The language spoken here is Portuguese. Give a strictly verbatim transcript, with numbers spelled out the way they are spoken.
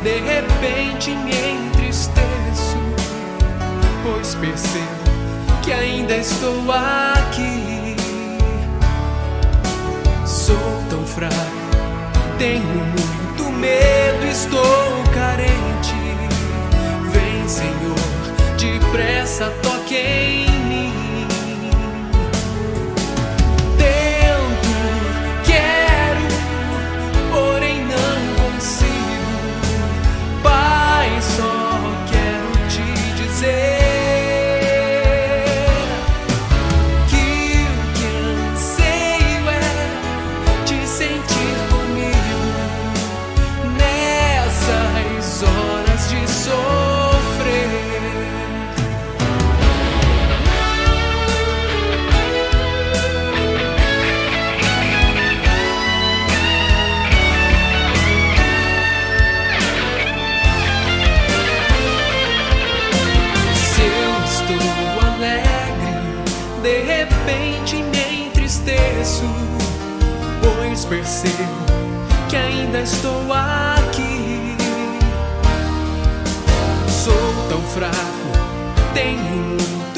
de repente me entristeço, pois percebo que ainda estou aqui. Sou tão fraco, tenho muito medo, estou carente. Vem, Senhor, depressa toque em mim. De repente me entristeço, pois percebo que ainda estou aqui. Sou tão fraco, tenho muito